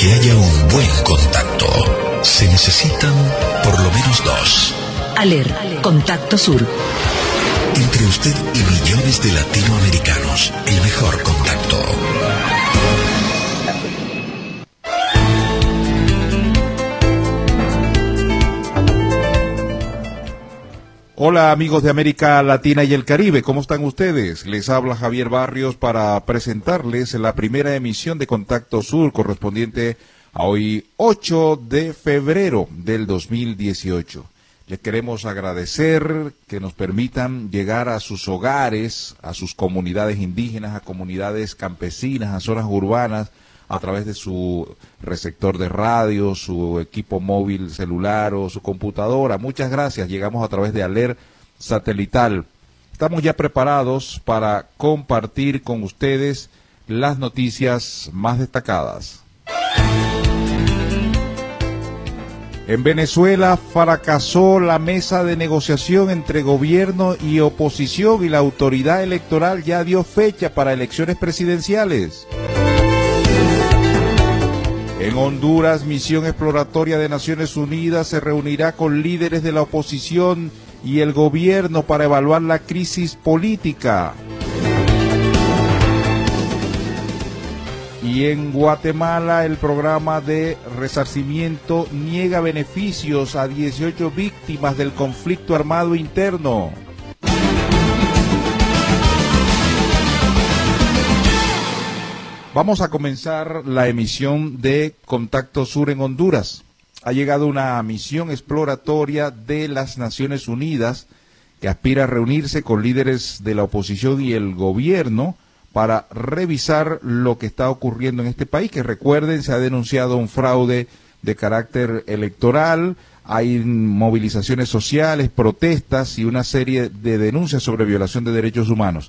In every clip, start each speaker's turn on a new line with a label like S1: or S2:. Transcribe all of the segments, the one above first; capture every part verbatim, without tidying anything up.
S1: que haya un buen contacto, se necesitan por lo menos dos.
S2: ALER, Contacto Sur.
S1: Entre usted y millones de latinoamericanos, el mejor contacto.
S3: Hola amigos de América Latina y el Caribe, ¿cómo están ustedes? Les habla Javier Barrios para presentarles la primera emisión de Contacto Sur correspondiente a hoy ocho de febrero del dos mil dieciocho. Les queremos agradecer que nos permitan llegar a sus hogares, a sus comunidades indígenas, a comunidades campesinas, a zonas urbanas, a través de su receptor de radio, su equipo móvil celular o su computadora. Muchas gracias. Llegamos a través de ALER satelital. Estamos ya preparados para compartir con ustedes las noticias más destacadas. En Venezuela fracasó la mesa de negociación entre gobierno y oposición y la autoridad electoral ya dio fecha para elecciones presidenciales. En Honduras, misión exploratoria de Naciones Unidas se reunirá con líderes de la oposición y el gobierno para evaluar la crisis política. Y en Guatemala, el programa de resarcimiento niega beneficios a dieciocho víctimas del conflicto armado interno. Vamos a comenzar la emisión de Contacto Sur en Honduras. Ha llegado una misión exploratoria de las Naciones Unidas que aspira a reunirse con líderes de la oposición y el gobierno para revisar lo que está ocurriendo en este país, que recuerden, se ha denunciado un fraude de carácter electoral, hay movilizaciones sociales, protestas y una serie de denuncias sobre violación de derechos humanos.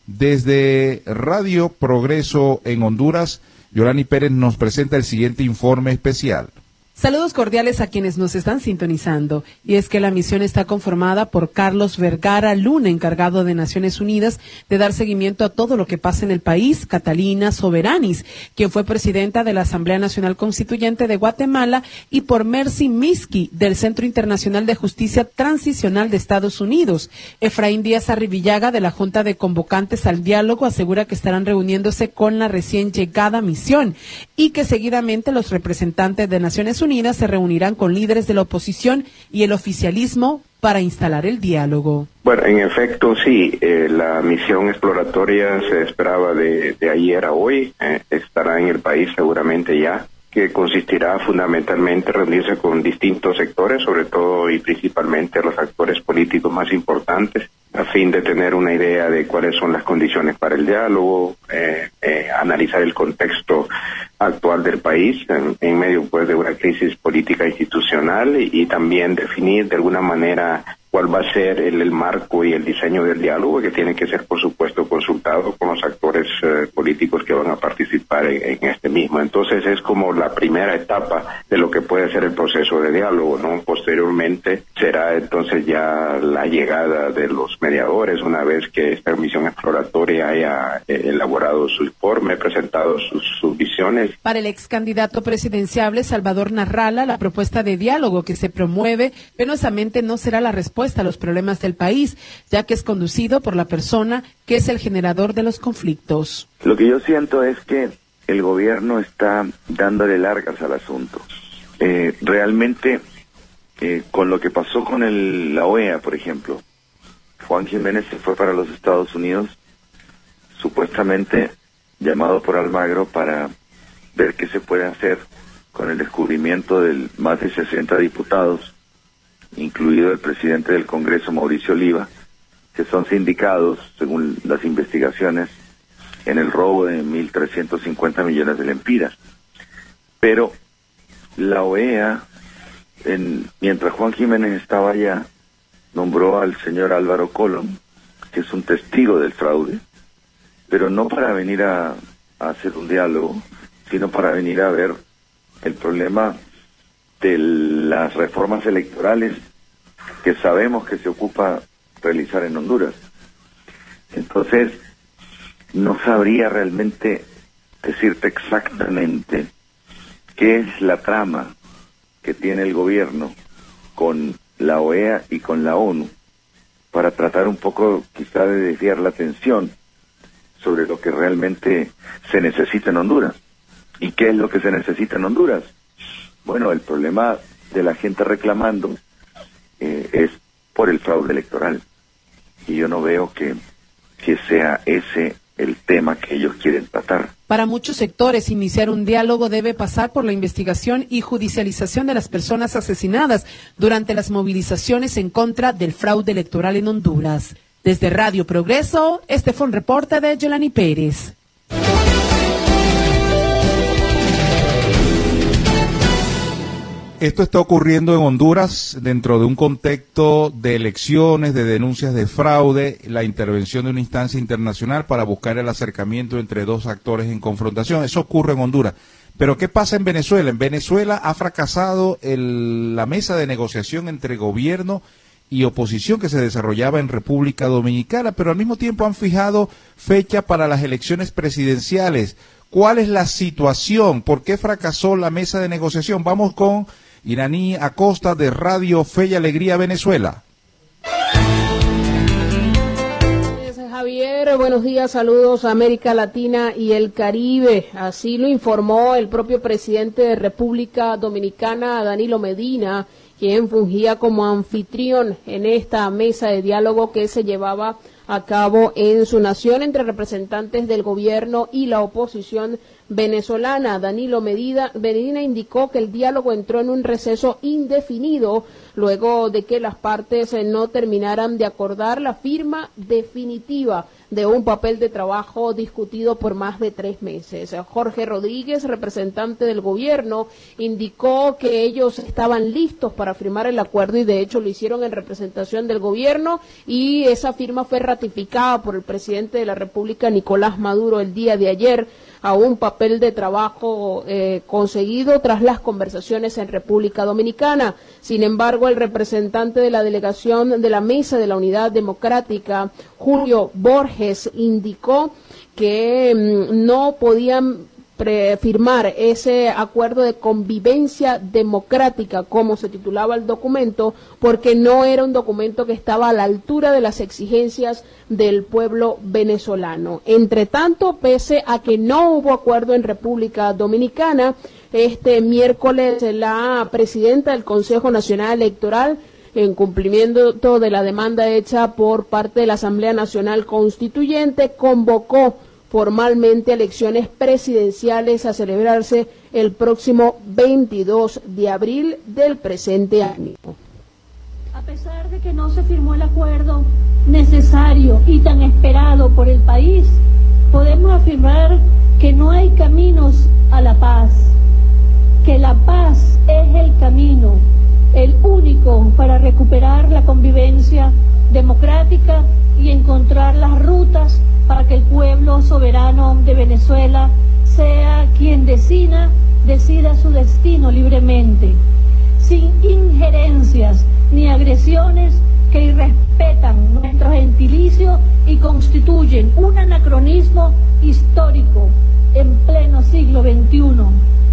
S3: Desde Radio Progreso en Honduras, Yorani Pérez nos presenta el siguiente informe especial.
S4: Saludos cordiales a quienes nos están sintonizando. Y es que la misión está conformada por Carlos Vergara Luna, encargado de Naciones Unidas de dar seguimiento a todo lo que pasa en el país, Catalina Soberanis, quien fue presidenta de la Asamblea Nacional Constituyente de Guatemala, y por Mercy Miski, del Centro Internacional de Justicia Transicional de Estados Unidos. Efraín Díaz Arribillaga, de la Junta de Convocantes al Diálogo, asegura que estarán reuniéndose con la recién llegada misión y que seguidamente los representantes de Naciones Unidas Unidas se reunirán con líderes de la oposición y el oficialismo para instalar el diálogo.
S5: Bueno, en efecto, sí, eh, la misión exploratoria se esperaba de, de ayer a hoy, eh, estará en el país seguramente ya, que consistirá fundamentalmente en reunirse con distintos sectores, sobre todo y principalmente los actores políticos más importantes, a fin de tener una idea de cuáles son las condiciones para el diálogo, eh, eh, analizar el contexto actual del país en, en medio pues de una crisis política institucional y, y también definir de alguna manera cuál va a ser el, el marco y el diseño del diálogo, que tiene que ser por supuesto consultado con los actores eh, políticos que van a participar en, en este mismo. Entonces es como la primera etapa de lo que puede ser el proceso de diálogo, ¿no? Posteriormente será entonces ya la llegada de los mediadores, una vez que esta misión exploratoria haya eh, elaborado su informe, presentado sus, sus visiones.
S4: Para el ex candidato presidenciable Salvador Narrala, la propuesta de diálogo que se promueve penosamente no será la respuesta a los problemas del país, ya que es conducido por la persona que es el generador de los conflictos.
S6: Lo que yo siento es que el gobierno está dándole largas al asunto. Eh, realmente, eh, con lo que pasó con el, la O E A, por ejemplo, Juan Jiménez se fue para los Estados Unidos, supuestamente llamado por Almagro para ver qué se puede hacer con el descubrimiento de más de sesenta diputados, incluido el presidente del Congreso, Mauricio Oliva, que son sindicados, según las investigaciones, en el robo de mil trescientos cincuenta millones de lempiras. Pero la O E A, en, mientras Juan Jiménez estaba allá, nombró al señor Álvaro Colom, que es un testigo del fraude, pero no para venir a, a hacer un diálogo, sino para venir a ver el problema de las reformas electorales que sabemos que se ocupa realizar en Honduras. Entonces, no sabría realmente decirte exactamente qué qué es la trama que tiene el gobierno con la O E A y con la ONU para tratar un poco quizá de desviar la atención sobre lo que realmente se necesita en Honduras. ¿Y qué es lo que se necesita en Honduras? Bueno, el problema de la gente reclamando eh, es por el fraude electoral. Y yo no veo que, que sea ese el tema que ellos quieren tratar.
S4: Para muchos sectores, iniciar un diálogo debe pasar por la investigación y judicialización de las personas asesinadas durante las movilizaciones en contra del fraude electoral en Honduras. Desde Radio Progreso, este fue un reporte de Yolani Pérez.
S3: Esto está ocurriendo en Honduras dentro de un contexto de elecciones, de denuncias de fraude, la intervención de una instancia internacional para buscar el acercamiento entre dos actores en confrontación. Eso ocurre en Honduras. Pero ¿qué pasa en Venezuela? En Venezuela ha fracasado el, la mesa de negociación entre gobierno y oposición que se desarrollaba en República Dominicana, pero al mismo tiempo han fijado fecha para las elecciones presidenciales. ¿Cuál es la situación? ¿Por qué fracasó la mesa de negociación? Vamos con Iraní Acosta de Radio Fe y Alegría Venezuela.
S7: Javier, buenos días, saludos a América Latina y el Caribe. Así lo informó el propio presidente de República Dominicana, Danilo Medina, quien fungía como anfitrión en esta mesa de diálogo que se llevaba a cabo en su nación entre representantes del gobierno y la oposición venezolana. Danilo Medina, Medina indicó que el diálogo entró en un receso indefinido luego de que las partes no terminaran de acordar la firma definitiva de un papel de trabajo discutido por más de tres meses. Jorge Rodríguez, representante del gobierno, indicó que ellos estaban listos para firmar el acuerdo y de hecho lo hicieron en representación del gobierno y esa firma fue ratificada por el presidente de la República, Nicolás Maduro, el día de ayer, a un papel de trabajo eh, conseguido tras las conversaciones en República Dominicana. Sin embargo, el representante de la delegación de la Mesa de la Unidad Democrática, Julio Borges, indicó que mmm, no podían firmar ese acuerdo de convivencia democrática, como se titulaba el documento, porque no era un documento que estaba a la altura de las exigencias del pueblo venezolano. Entre tanto, pese a que no hubo acuerdo en República Dominicana, este miércoles la presidenta del Consejo Nacional Electoral, en cumplimiento de la demanda hecha por parte de la Asamblea Nacional Constituyente, convocó formalmente elecciones presidenciales a celebrarse el próximo veintidós de abril del presente año.
S8: A pesar de que no se firmó el acuerdo necesario y tan esperado por el país, podemos afirmar que no hay caminos a la paz, que la paz es el camino, el único para recuperar la convivencia democrática y encontrar las rutas para que el pueblo soberano de Venezuela sea quien decida, decida su destino libremente, sin injerencias ni agresiones que irrespetan nuestro gentilicio y constituyen un anacronismo histórico en pleno siglo veintiuno.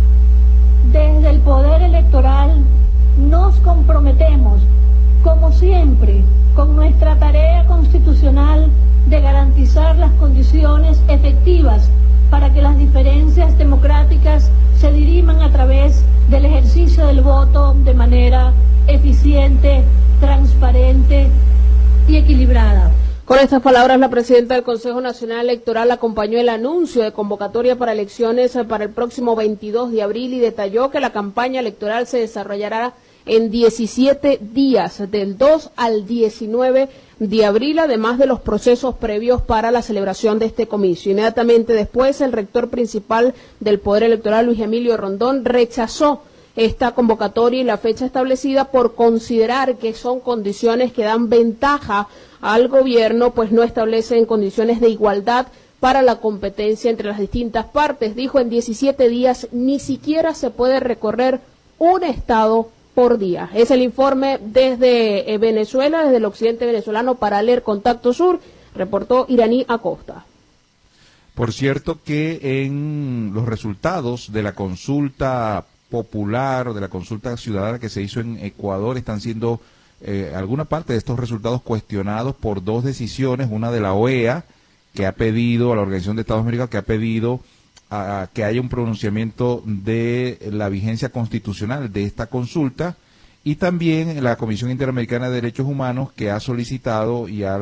S8: Desde el poder electoral nos comprometemos, como siempre, con nuestra tarea constitucional de garantizar las condiciones efectivas para que las diferencias democráticas se diriman a través del ejercicio del voto de manera eficiente, transparente y equilibrada.
S7: Con estas palabras, la presidenta del Consejo Nacional Electoral acompañó el anuncio de convocatoria para elecciones para el próximo veintidós de abril y detalló que la campaña electoral se desarrollará en diecisiete días, del dos al diecinueve de abril, además de los procesos previos para la celebración de este comicio. Inmediatamente después, el rector principal del Poder Electoral, Luis Emilio Rondón, rechazó esta convocatoria y la fecha establecida por considerar que son condiciones que dan ventaja al gobierno, pues no establecen condiciones de igualdad para la competencia entre las distintas partes. Dijo, en diecisiete días ni siquiera se puede recorrer un estado por día. Es el informe desde Venezuela, desde el occidente venezolano, para leer Contacto Sur, reportó Iraní Acosta.
S3: Por cierto que en los resultados de la consulta popular o de la consulta ciudadana que se hizo en Ecuador están siendo eh, alguna parte de estos resultados cuestionados por dos decisiones, una de la O E A, que ha pedido, a la Organización de Estados Americanos, que ha pedido a, a que haya un pronunciamiento de la vigencia constitucional de esta consulta, y también la Comisión Interamericana de Derechos Humanos, que ha solicitado y ha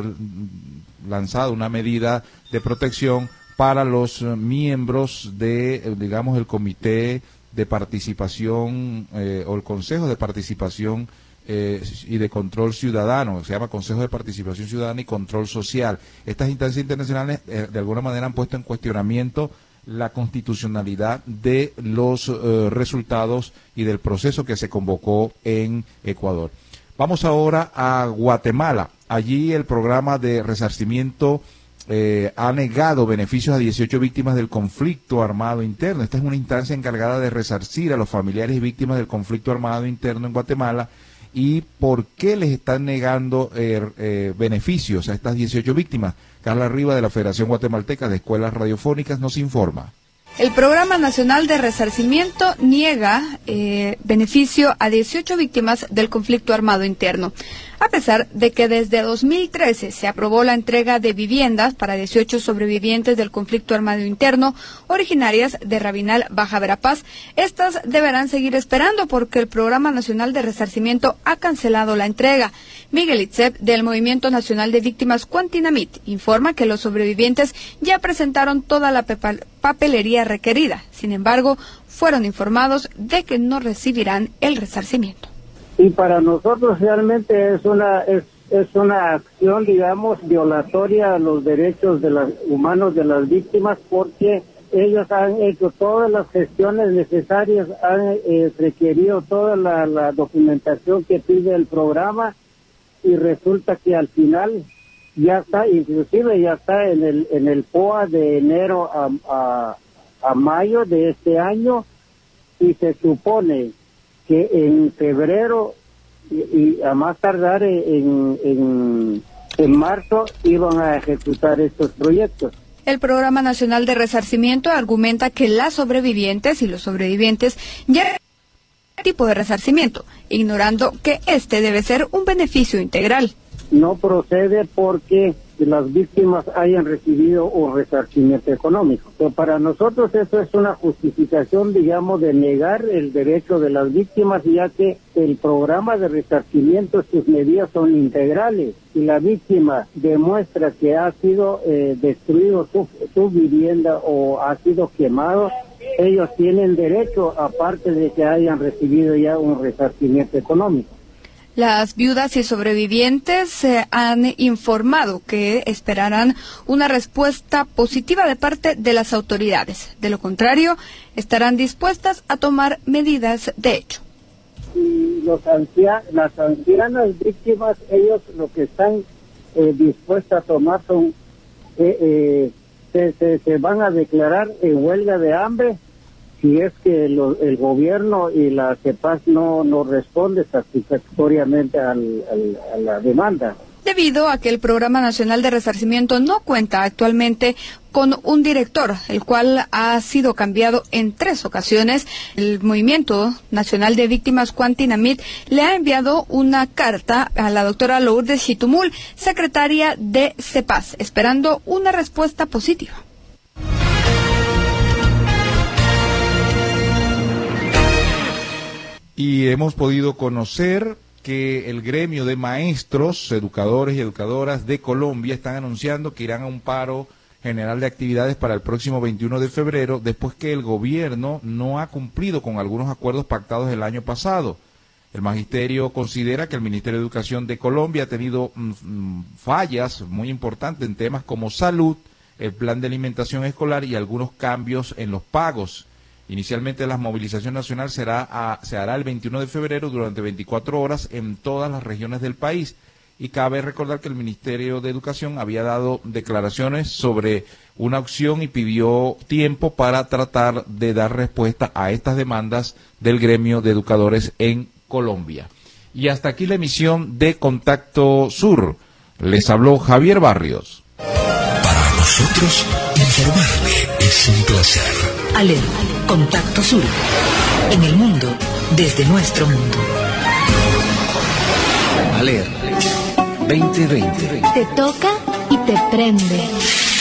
S3: lanzado una medida de protección para los miembros de, digamos, el Comité de Participación eh, o el Consejo de Participación eh, y de Control Ciudadano, se llama Consejo de Participación Ciudadana y Control Social. Estas instancias internacionales eh, de alguna manera han puesto en cuestionamiento la constitucionalidad de los eh, resultados y del proceso que se convocó en Ecuador. Vamos ahora a Guatemala. Allí el programa de resarcimiento eh, ha negado beneficios a dieciocho víctimas del conflicto armado interno. Esta es una instancia encargada de resarcir a los familiares y víctimas del conflicto armado interno en Guatemala. ¿Y por qué les están negando eh, eh, beneficios a estas dieciocho víctimas? Carla Riva, de la Federación Guatemalteca de Escuelas Radiofónicas, nos informa.
S9: El Programa Nacional de Resarcimiento niega eh, beneficio a dieciocho víctimas del conflicto armado interno, a pesar de que desde dos mil trece se aprobó la entrega de viviendas para dieciocho sobrevivientes del conflicto armado interno originarias de Rabinal, Baja Verapaz. Estas deberán seguir esperando porque el Programa Nacional de Resarcimiento ha cancelado la entrega. Miguel Itzep, del Movimiento Nacional de Víctimas Cuantinamit, informa que los sobrevivientes ya presentaron toda la papelería requerida. Sin embargo, fueron informados de que no recibirán el resarcimiento.
S10: Y para nosotros realmente es una es, es una acción, digamos, violatoria a los derechos de los humanos de las víctimas, porque ellos han hecho todas las gestiones necesarias, han eh, requerido toda la, la documentación que pide el programa, y resulta que al final ya está, inclusive ya está en el en el P O A de enero a, a, a mayo de este año, y se supone que en febrero y, y a más tardar en, en, en marzo iban a ejecutar estos proyectos.
S9: El Programa Nacional de Resarcimiento argumenta que las sobrevivientes y los sobrevivientes ya tipo de resarcimiento, ignorando que este debe ser un beneficio integral.
S10: No procede porque las víctimas hayan recibido un resarcimiento económico. Pero para nosotros eso es una justificación, digamos, de negar el derecho de las víctimas, ya que el programa de resarcimiento, sus medidas son integrales. Si la víctima demuestra que ha sido eh, destruido su, su vivienda o ha sido quemado, ellos tienen derecho, aparte de que hayan recibido ya un resarcimiento económico.
S9: Las viudas y sobrevivientes se han informado que esperarán una respuesta positiva de parte de las autoridades. De lo contrario, estarán dispuestas a tomar medidas de hecho.
S10: Y los ancia las ancianas víctimas, ellos lo que están eh, dispuestas a tomar son, eh, eh, se, se, se van a declarar en huelga de hambre si es que lo, el gobierno y la CEPAS no, no responde satisfactoriamente al, al, a la demanda.
S9: Debido a que el Programa Nacional de Resarcimiento no cuenta actualmente con un director, el cual ha sido cambiado en tres ocasiones, el Movimiento Nacional de Víctimas Cuantinamit le ha enviado una carta a la doctora Lourdes Chitumul, secretaria de CEPAS, esperando una respuesta positiva.
S3: Y hemos podido conocer que el gremio de maestros, educadores y educadoras de Colombia están anunciando que irán a un paro general de actividades para el próximo veintiuno de febrero, después que el gobierno no ha cumplido con algunos acuerdos pactados el año pasado. El magisterio considera que el Ministerio de Educación de Colombia ha tenido mm, fallas muy importantes en temas como salud, el plan de alimentación escolar y algunos cambios en los pagos. Inicialmente la movilización nacional será a, se hará el veintiuno de febrero durante veinticuatro horas en todas las regiones del país. Y cabe recordar que el Ministerio de Educación había dado declaraciones sobre una opción y pidió tiempo para tratar de dar respuesta a estas demandas del gremio de educadores en Colombia. Y hasta aquí la emisión de Contacto Sur. Les habló Javier Barrios.
S1: Para nosotros, informarle es un placer.
S2: Ale, Contacto Sur. En el mundo, desde nuestro mundo.
S11: Valer veinte veinte.
S12: Te toca y te prende.